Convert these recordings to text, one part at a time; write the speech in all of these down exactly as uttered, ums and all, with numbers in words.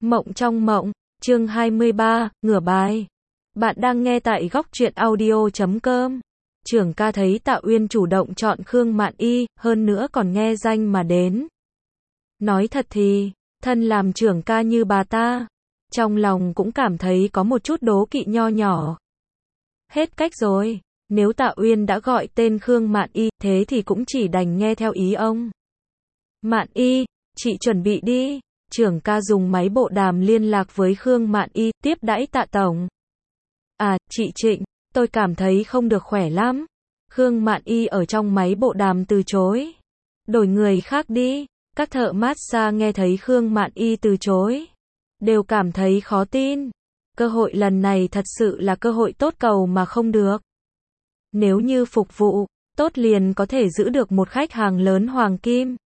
Mộng trong mộng, chương hai mươi ba, ngửa bài. Bạn đang nghe tại góc truyện audio chấm com. Trưởng ca thấy Tạ Uyên chủ động chọn Khương Mạn Y, hơn nữa còn nghe danh mà đến. Nói thật thì, thân làm trưởng ca như bà ta, trong lòng cũng cảm thấy có một chút đố kỵ nho nhỏ. Hết cách rồi, nếu Tạ Uyên đã gọi tên Khương Mạn Y, thế thì cũng chỉ đành nghe theo ý ông. Mạn Y, chị chuẩn bị đi. Trưởng ca dùng máy bộ đàm liên lạc với Khương Mạn Y, tiếp đãi Tạ tổng. À, chị Trịnh, tôi cảm thấy không được khỏe lắm. Khương Mạn Y ở trong máy bộ đàm từ chối. Đổi người khác đi. Các thợ massage nghe thấy Khương Mạn Y từ chối, đều cảm thấy khó tin. Cơ hội lần này thật sự là cơ hội tốt cầu mà không được. Nếu như phục vụ tốt liền có thể giữ được một khách hàng lớn hoàng kim.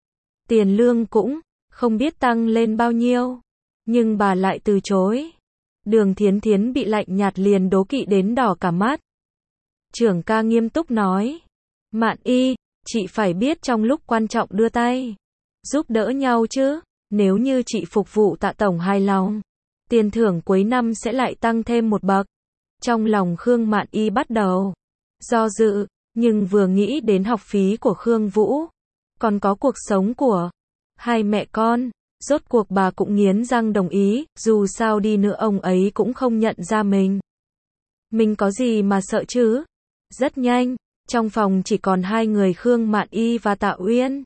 Tiền lương cũng không biết tăng lên bao nhiêu, nhưng bà lại từ chối. Đường Thiến Thiến bị lạnh nhạt liền đố kỵ đến đỏ cả mắt. Trưởng ca nghiêm túc nói, Mạn Y, chị phải biết trong lúc quan trọng đưa tay, giúp đỡ nhau chứ. Nếu như chị phục vụ Tạ tổng hài lòng, tiền thưởng cuối năm sẽ lại tăng thêm một bậc. Trong lòng Khương Mạn Y bắt đầu do dự, nhưng vừa nghĩ đến học phí của Khương Vũ, còn có cuộc sống của hai mẹ con, rốt cuộc bà cũng nghiến răng đồng ý, dù sao đi nữa ông ấy cũng không nhận ra mình. Mình có gì mà sợ chứ? Rất nhanh, trong phòng chỉ còn hai người Khương Mạn Y và Tạ Uyên.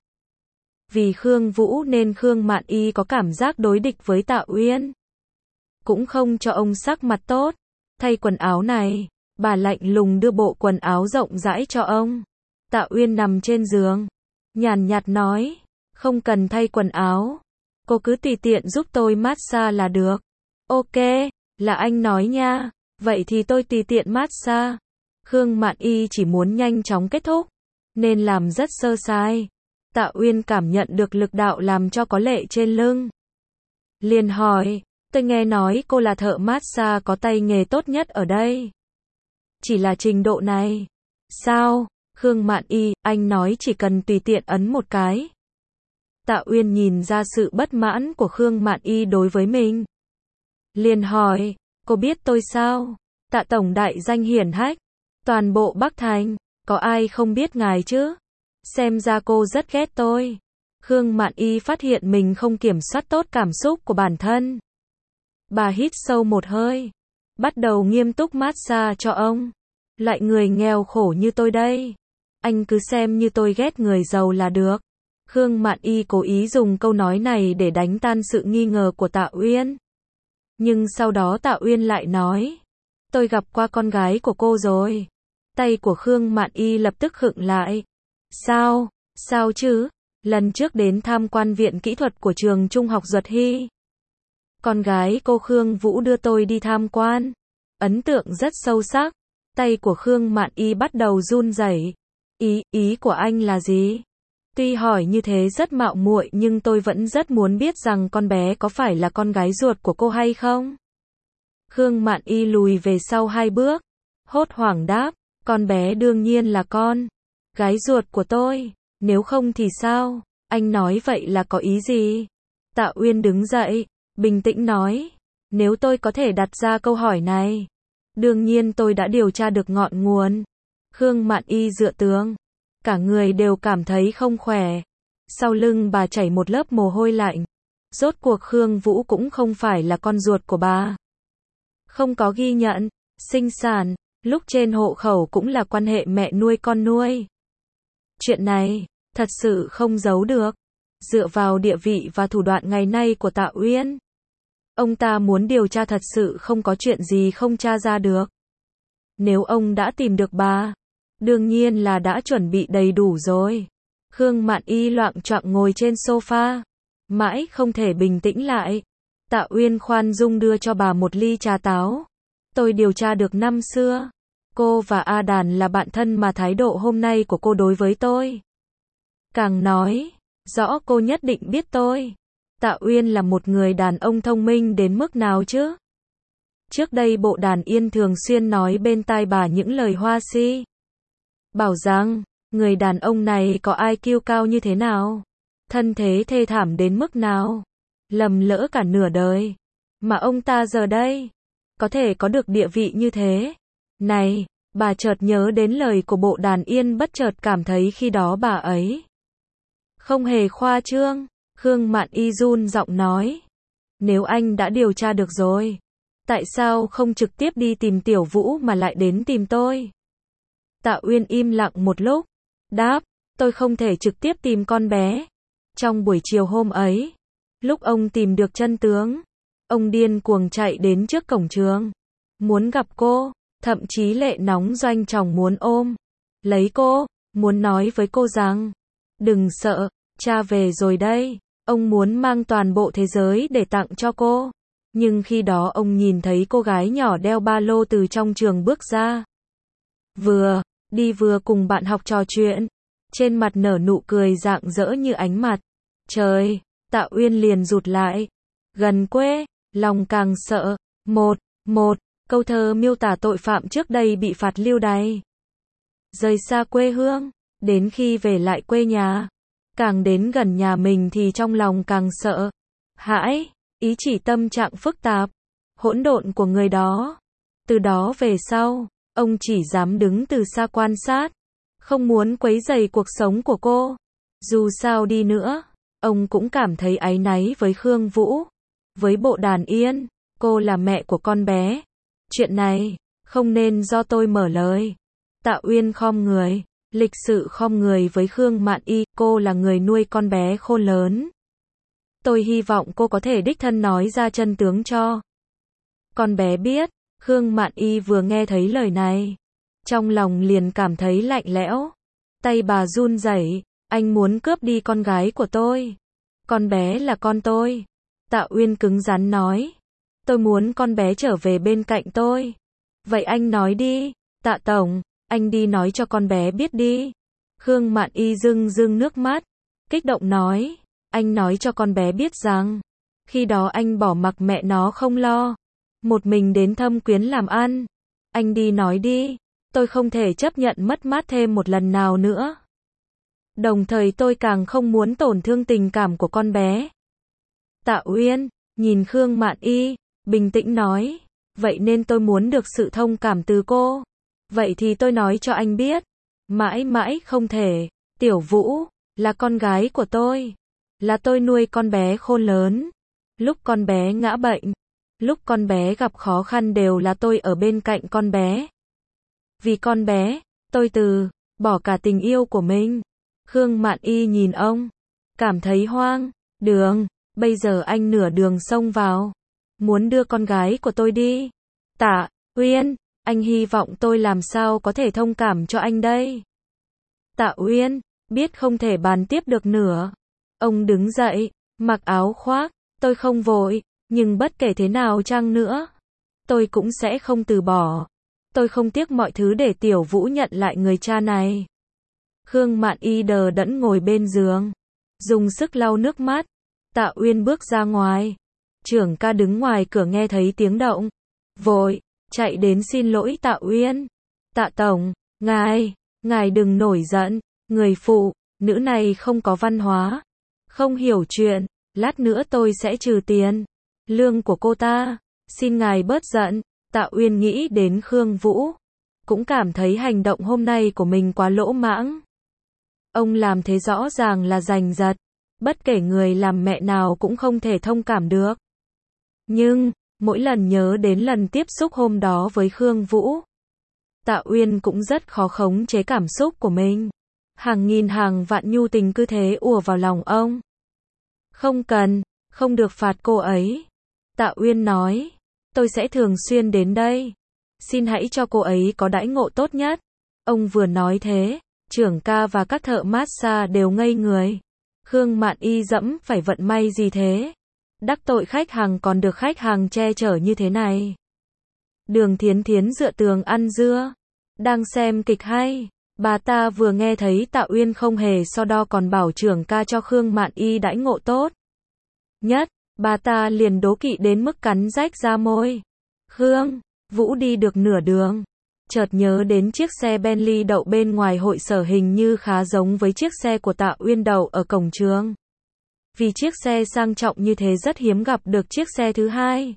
Vì Khương Vũ nên Khương Mạn Y có cảm giác đối địch với Tạ Uyên. Cũng không cho ông sắc mặt tốt. Thay quần áo này, bà lạnh lùng đưa bộ quần áo rộng rãi cho ông. Tạ Uyên nằm trên giường, nhàn nhạt nói, không cần thay quần áo. Cô cứ tùy tiện giúp tôi massage là được. Ok, là anh nói nha. Vậy thì tôi tùy tiện massage. Khương Mạn Y chỉ muốn nhanh chóng kết thúc, nên làm rất sơ sài. Tạ Uyên cảm nhận được lực đạo làm cho có lệ trên lưng. Liền hỏi, tôi nghe nói cô là thợ massage có tay nghề tốt nhất ở đây. Chỉ là trình độ này. Sao? Khương Mạn Y, anh nói chỉ cần tùy tiện ấn một cái. Tạ Uyên nhìn ra sự bất mãn của Khương Mạn Y đối với mình. Liền hỏi, cô biết tôi sao? Tạ tổng đại danh hiển hách, toàn bộ Bắc Thành, có ai không biết ngài chứ? Xem ra cô rất ghét tôi. Khương Mạn Y phát hiện mình không kiểm soát tốt cảm xúc của bản thân. Bà hít sâu một hơi, bắt đầu nghiêm túc massage cho ông. Loại người nghèo khổ như tôi đây, anh cứ xem như tôi ghét người giàu là được. Khương Mạn Y cố ý dùng câu nói này để đánh tan sự nghi ngờ của Tạ Uyên. Nhưng sau đó Tạ Uyên lại nói, tôi gặp qua con gái của cô rồi. Tay của Khương Mạn Y lập tức khựng lại. Sao? Sao chứ? Lần trước đến tham quan viện kỹ thuật của trường trung học Duật Hy, con gái cô Khương Vũ đưa tôi đi tham quan. Ấn tượng rất sâu sắc. Tay của Khương Mạn Y bắt đầu run rẩy. Ý, ý của anh là gì? Tuy hỏi như thế rất mạo muội nhưng tôi vẫn rất muốn biết rằng con bé có phải là con gái ruột của cô hay không? Khương Mạn Y lùi về sau hai bước, hốt hoảng đáp, con bé đương nhiên là con gái ruột của tôi, nếu không thì sao? Anh nói vậy là có ý gì? Tạ Uyên đứng dậy, bình tĩnh nói, nếu tôi có thể đặt ra câu hỏi này, đương nhiên tôi đã điều tra được ngọn nguồn. Khương Mạn Y dựa tường, cả người đều cảm thấy không khỏe. Sau lưng bà chảy một lớp mồ hôi lạnh. Rốt cuộc Khương Vũ cũng không phải là con ruột của bà. Không có ghi nhận sinh sản, lúc trên hộ khẩu cũng là quan hệ mẹ nuôi con nuôi. Chuyện này, thật sự không giấu được. Dựa vào địa vị và thủ đoạn ngày nay của Tạ Uyên, ông ta muốn điều tra thật sự không có chuyện gì không tra ra được. Nếu ông đã tìm được bà, đương nhiên là đã chuẩn bị đầy đủ rồi. Khương Mạn Y loạng choạng ngồi trên sofa, mãi không thể bình tĩnh lại. Tạ Uyên khoan dung đưa cho bà một ly trà táo. Tôi điều tra được năm xưa, cô và A Đàn là bạn thân mà thái độ hôm nay của cô đối với tôi, càng nói rõ cô nhất định biết tôi. Tạ Uyên là một người đàn ông thông minh đến mức nào chứ? Trước đây Bộ Đàn Yên thường xuyên nói bên tai bà những lời hoa si, bảo rằng, người đàn ông này có i kiu cao như thế nào, thân thế thê thảm đến mức nào. lầm lỡ cả nửa đời. Mà ông ta giờ đây, có thể có được địa vị như thế. Này, bà chợt nhớ đến lời của Bộ Đàn Yên, bất chợt cảm thấy khi đó bà ấy không hề khoa trương. Khương Mạn Y run giọng nói. Nếu anh đã điều tra được rồi, tại sao không trực tiếp đi tìm Tiểu Vũ mà lại đến tìm tôi? Tạ Uyên im lặng một lúc, đáp, tôi không thể trực tiếp tìm con bé. Trong buổi chiều hôm ấy, lúc ông tìm được chân tướng, ông điên cuồng chạy đến trước cổng trường, muốn gặp cô, thậm chí Lệ nóng doanh chồng muốn ôm lấy cô, muốn nói với cô rằng, đừng sợ, cha về rồi đây. Ông muốn mang toàn bộ thế giới để tặng cho cô. Nhưng khi đó ông nhìn thấy cô gái nhỏ đeo ba lô từ trong trường bước ra. Vừa đi vừa cùng bạn học trò chuyện. Trên mặt nở nụ cười rạng rỡ như ánh mặt trời. Tạ Uyên liền rụt lại. Gần quê, lòng càng sợ. Một, một, câu thơ miêu tả tội phạm trước đây bị phạt lưu đày. Rời xa quê hương, đến khi về lại quê nhà. Càng đến gần nhà mình thì trong lòng càng sợ hãi, ý chỉ tâm trạng phức tạp, hỗn độn của người đó. Từ đó về sau, ông chỉ dám đứng từ xa quan sát, không muốn quấy rầy cuộc sống của cô. Dù sao đi nữa, ông cũng cảm thấy áy náy với Khương Vũ, với Bộ Đàn Yên. Cô là mẹ của con bé. Chuyện này, không nên do tôi mở lời. Tạ Uyên khom người. Lịch sự khom người với Khương Mạn Y, cô là người nuôi con bé khôn lớn. Tôi hy vọng cô có thể đích thân nói ra chân tướng cho con bé biết. Khương Mạn Y vừa nghe thấy lời này, trong lòng liền cảm thấy lạnh lẽo. Tay bà run rẩy, anh muốn cướp đi con gái của tôi. Con bé là con tôi. Tạ Uyên cứng rắn nói. Tôi muốn con bé trở về bên cạnh tôi. Vậy anh nói đi, Tạ Tổng. Anh đi nói cho con bé biết đi. Khương Mạn Y rưng rưng nước mắt, kích động nói, anh nói cho con bé biết rằng, khi đó anh bỏ mặc mẹ nó không lo, một mình đến Thâm Quyến làm ăn. Anh đi nói đi, tôi không thể chấp nhận mất mát thêm một lần nào nữa. Đồng thời tôi càng không muốn tổn thương tình cảm của con bé. Tạ Uyên nhìn Khương Mạn Y, bình tĩnh nói, vậy nên tôi muốn được sự thông cảm từ cô. Vậy thì tôi nói cho anh biết, mãi mãi không thể. Tiểu Vũ là con gái của tôi, là tôi nuôi con bé khôn lớn. Lúc con bé ngã bệnh, lúc con bé gặp khó khăn đều là tôi ở bên cạnh con bé. Vì con bé, tôi từ bỏ cả tình yêu của mình. Khương Mạn Y nhìn ông, cảm thấy hoang đường. Bây giờ anh nửa đường xông vào, muốn đưa con gái của tôi đi. Tạ Uyên, anh hy vọng tôi làm sao có thể thông cảm cho anh đây. Tạ Uyên biết không thể bàn tiếp được nữa. Ông đứng dậy, mặc áo khoác. Tôi không vội, nhưng bất kể thế nào chăng nữa, tôi cũng sẽ không từ bỏ. Tôi không tiếc mọi thứ để Tiểu Vũ nhận lại người cha này. Khương Mạn Y đờ đẫn ngồi bên giường, dùng sức lau nước mắt. Tạ Uyên bước ra ngoài. Trưởng ca đứng ngoài cửa nghe thấy tiếng động, vội chạy đến xin lỗi Tạ Uyên. Tạ Tổng, ngài, ngài đừng nổi giận, người phụ nữ này không có văn hóa, không hiểu chuyện, lát nữa tôi sẽ trừ tiền lương của cô ta, xin ngài bớt giận. Tạ Uyên nghĩ đến Khương Vũ, cũng cảm thấy hành động hôm nay của mình quá lỗ mãng. Ông làm thế rõ ràng là giành giật, bất kể người làm mẹ nào cũng không thể thông cảm được. Nhưng, mỗi lần nhớ đến lần tiếp xúc hôm đó với Khương Vũ, Tạ Uyên cũng rất khó khống chế cảm xúc của mình. Hàng nghìn hàng vạn nhu tình cứ thế ùa vào lòng ông. Không cần, không được phạt cô ấy. Tạ Uyên nói, tôi sẽ thường xuyên đến đây. Xin hãy cho cô ấy có đãi ngộ tốt nhất. Ông vừa nói thế, trưởng ca và các thợ massage đều ngây người. Khương Mạn Y dẫm phải vận may gì thế? Đắc tội khách hàng còn được khách hàng che chở như thế này. Đường Thiến Thiến dựa tường ăn dưa, đang xem kịch hay. Bà ta vừa nghe thấy Tạ Uyên không hề so đo còn bảo trưởng ca cho Khương Mạn Y đãi ngộ tốt nhất, bà ta liền đố kỵ đến mức cắn rách ra môi. Khương Vũ đi được nửa đường, chợt nhớ đến chiếc xe Bentley đậu bên ngoài hội sở hình như khá giống với chiếc xe của Tạ Uyên đậu ở cổng trường. vì chiếc xe sang trọng như thế rất hiếm gặp được chiếc xe thứ hai.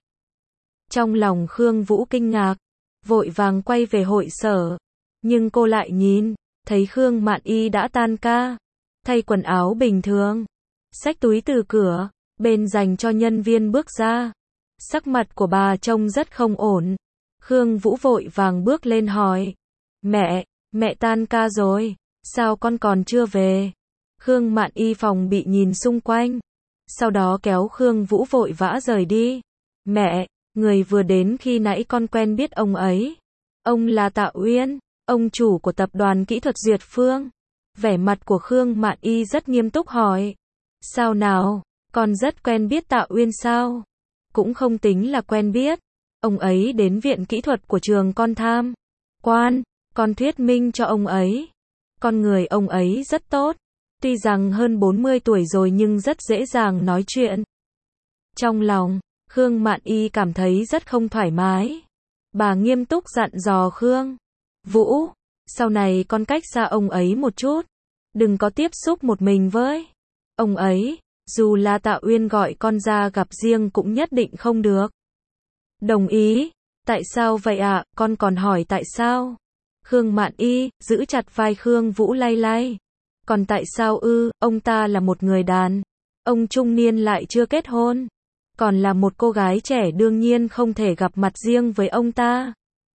Trong lòng Khương Vũ kinh ngạc, vội vàng quay về hội sở, nhưng cô lại nhìn, thấy Khương Mạn Y đã tan ca, thay quần áo bình thường, xách túi từ cửa bên dành cho nhân viên bước ra. Sắc mặt của bà trông rất không ổn. Khương Vũ vội vàng bước lên hỏi, mẹ, mẹ tan ca rồi, sao con còn chưa về? Khương Mạn Y phòng bị nhìn xung quanh, sau đó kéo Khương Vũ vội vã rời đi. Mẹ, người vừa đến khi nãy con quen biết ông ấy. Ông là Tạ Uyên, ông chủ của tập đoàn kỹ thuật Duyệt Phương. Vẻ mặt của Khương Mạn Y rất nghiêm túc hỏi, sao nào, con rất quen biết Tạ Uyên sao? Cũng không tính là quen biết. Ông ấy đến viện kỹ thuật của trường con tham quan, con thuyết minh cho ông ấy. Con người ông ấy rất tốt, tuy rằng hơn bốn mươi tuổi rồi nhưng rất dễ dàng nói chuyện. Trong lòng, Khương Mạn Y cảm thấy rất không thoải mái. Bà nghiêm túc dặn dò Khương Vũ, sau này con cách xa ông ấy một chút, đừng có tiếp xúc một mình với ông ấy, dù là Tạ Uyên gọi con ra gặp riêng cũng nhất định không được. Đồng ý. Tại sao vậy ạ? À? Con còn hỏi tại sao? Khương Mạn Y giữ chặt vai Khương Vũ lay lay. Còn tại sao ư? Ông ta là một người đàn ông trung niên lại chưa kết hôn, còn là một cô gái trẻ, đương nhiên không thể gặp mặt riêng với ông ta.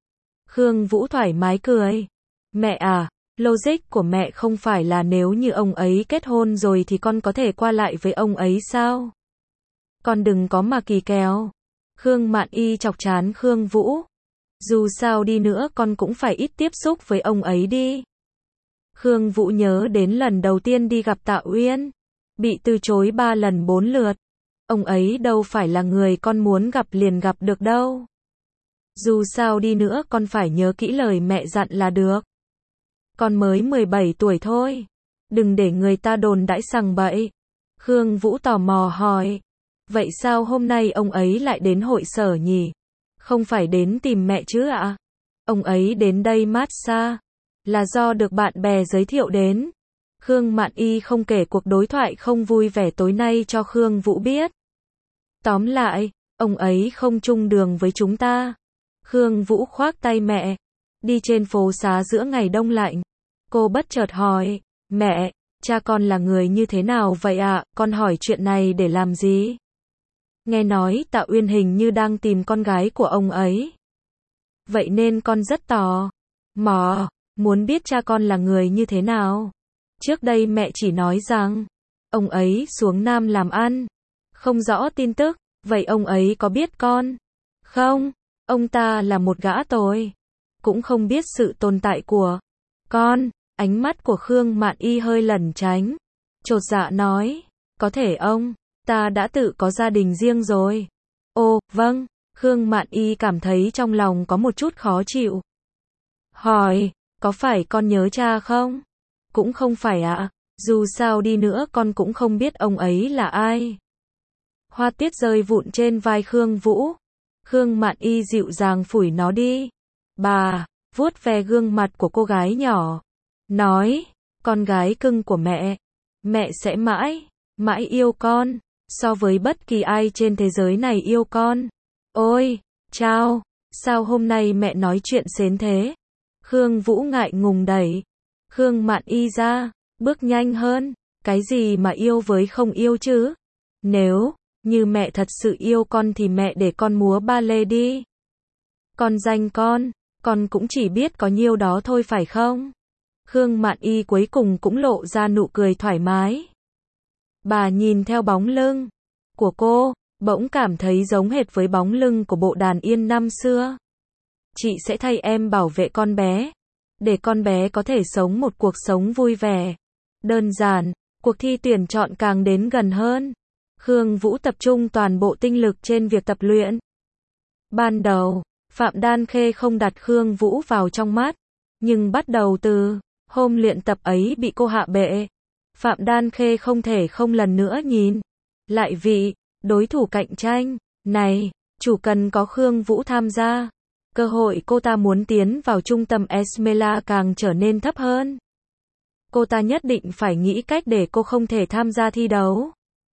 Khương Vũ thoải mái cười. Mẹ à, logic của mẹ không phải là nếu như ông ấy kết hôn rồi thì con có thể qua lại với ông ấy sao? Con đừng có mà kỳ kèo. Khương Mạn Y chọc chán Khương Vũ. Dù sao đi nữa con cũng phải ít tiếp xúc với ông ấy đi. Khương Vũ nhớ đến lần đầu tiên đi gặp Tạ Uyên, bị từ chối ba lần bốn lượt. Ông ấy đâu phải là người con muốn gặp liền gặp được đâu. Dù sao đi nữa con phải nhớ kỹ lời mẹ dặn là được. Con mới mười bảy tuổi thôi, đừng để người ta đồn đãi sằng bậy. Khương Vũ tò mò hỏi, vậy sao hôm nay ông ấy lại đến hội sở nhỉ? Không phải đến tìm mẹ chứ ạ? À? Ông ấy đến đây massage là do được bạn bè giới thiệu đến. Khương Mạn Y không kể cuộc đối thoại không vui vẻ tối nay cho Khương Vũ biết. Tóm lại, ông ấy không chung đường với chúng ta. Khương Vũ khoác tay mẹ, đi trên phố xá giữa ngày đông lạnh. Cô bất chợt hỏi, mẹ, cha con là người như thế nào vậy ạ? À? Con hỏi chuyện này để làm gì? Nghe nói Tạ Uyên hình như đang tìm con gái của ông ấy. Vậy nên con rất tò mò, muốn biết cha con là người như thế nào. Trước đây mẹ chỉ nói rằng, ông ấy xuống Nam làm ăn, không rõ tin tức. Vậy ông ấy có biết con? Không, ông ta là một gã tồi, cũng không biết sự tồn tại của con. Ánh mắt của Khương Mạn Y hơi lẩn tránh, chột dạ nói, có thể ông ta đã tự có gia đình riêng rồi. Ồ, vâng. Khương Mạn Y cảm thấy trong lòng có một chút khó chịu. Hỏi, có phải con nhớ cha không? Cũng không phải ạ. À. Dù sao đi nữa con cũng không biết ông ấy là ai. Hoa tiết rơi vụn trên vai Khương Vũ. Khương Mạn Y dịu dàng phủi nó đi. Bà vuốt ve gương mặt của cô gái nhỏ, nói, con gái cưng của mẹ, mẹ sẽ mãi, mãi yêu con, so với bất kỳ ai trên thế giới này yêu con. Ôi, chao, sao hôm nay mẹ nói chuyện sến thế? Khương Vũ ngại ngùng đẩy Khương Mạn Y ra, bước nhanh hơn. Cái gì mà yêu với không yêu chứ? Nếu như mẹ thật sự yêu con thì mẹ để con múa ba lê đi. Con danh con, con cũng chỉ biết có nhiêu đó thôi phải không? Khương Mạn Y cuối cùng cũng lộ ra nụ cười thoải mái. Bà nhìn theo bóng lưng của cô, bỗng cảm thấy giống hệt với bóng lưng của bộ đàn yên năm xưa. Chị sẽ thay em bảo vệ con bé, để con bé có thể sống một cuộc sống vui vẻ, đơn giản. Cuộc thi tuyển chọn càng đến gần hơn. Khương Vũ tập trung toàn bộ tinh lực trên việc tập luyện. Ban đầu, Phạm Đan Khê không đặt Khương Vũ vào trong mắt, nhưng bắt đầu từ hôm luyện tập ấy bị cô hạ bệ, Phạm Đan Khê không thể không lần nữa nhìn lại vị đối thủ cạnh tranh này. Chủ cần có Khương Vũ tham gia, cơ hội cô ta muốn tiến vào trung tâm Esmela càng trở nên thấp hơn. Cô ta nhất định phải nghĩ cách để cô không thể tham gia thi đấu.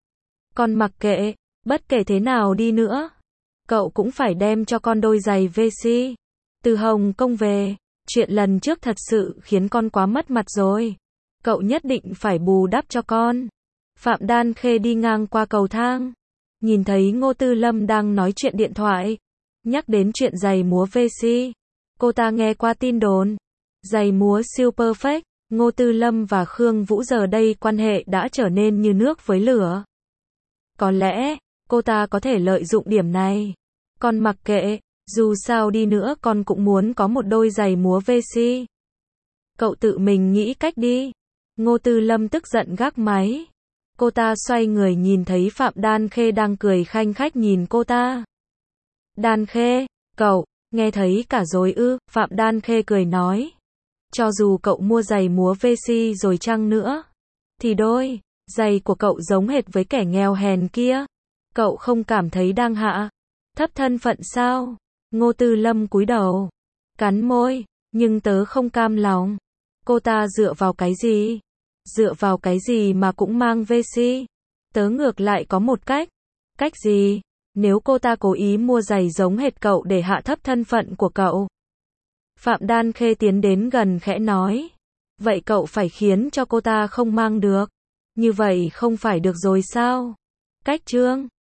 Con mặc kệ, bất kể thế nào đi nữa, cậu cũng phải đem cho con đôi giày Vessi. Từ Hồng Kông về, chuyện lần trước thật sự khiến con quá mất mặt rồi. Cậu nhất định phải bù đắp cho con. Phạm Đan Khê đi ngang qua cầu thang, nhìn thấy Ngô Tư Lâm đang nói chuyện điện thoại, nhắc đến chuyện giày múa Vessi. Cô ta nghe qua tin đồn, giày múa siêu perfect, Ngô Tư Lâm và Khương Vũ giờ đây quan hệ đã trở nên như nước với lửa. Có lẽ, cô ta có thể lợi dụng điểm này. Con mặc kệ, dù sao đi nữa con cũng muốn có một đôi giày múa Vessi. Cậu tự mình nghĩ cách đi. Ngô Tư Lâm tức giận gác máy. Cô ta xoay người nhìn thấy Phạm Đan Khê đang cười khanh khách nhìn cô ta. Đan Khê, cậu, nghe thấy cả rồi ư? Phạm Đan Khê cười nói. Cho dù cậu mua giày múa Vessi rồi chăng nữa, thì đôi giày của cậu giống hệt với kẻ nghèo hèn kia. Cậu không cảm thấy đang hạ thấp thân phận sao? Ngô Tư Lâm cúi đầu, cắn môi, nhưng tớ không cam lòng. Cô ta dựa vào cái gì? Dựa vào cái gì mà cũng mang Vessi? Tớ ngược lại có một cách. Cách gì? Nếu cô ta cố ý mua giày giống hệt cậu để hạ thấp thân phận của cậu. Phạm Đan Khê tiến đến gần khẽ nói. Vậy cậu phải khiến cho cô ta không mang được. Như vậy không phải được rồi sao? Cách Trương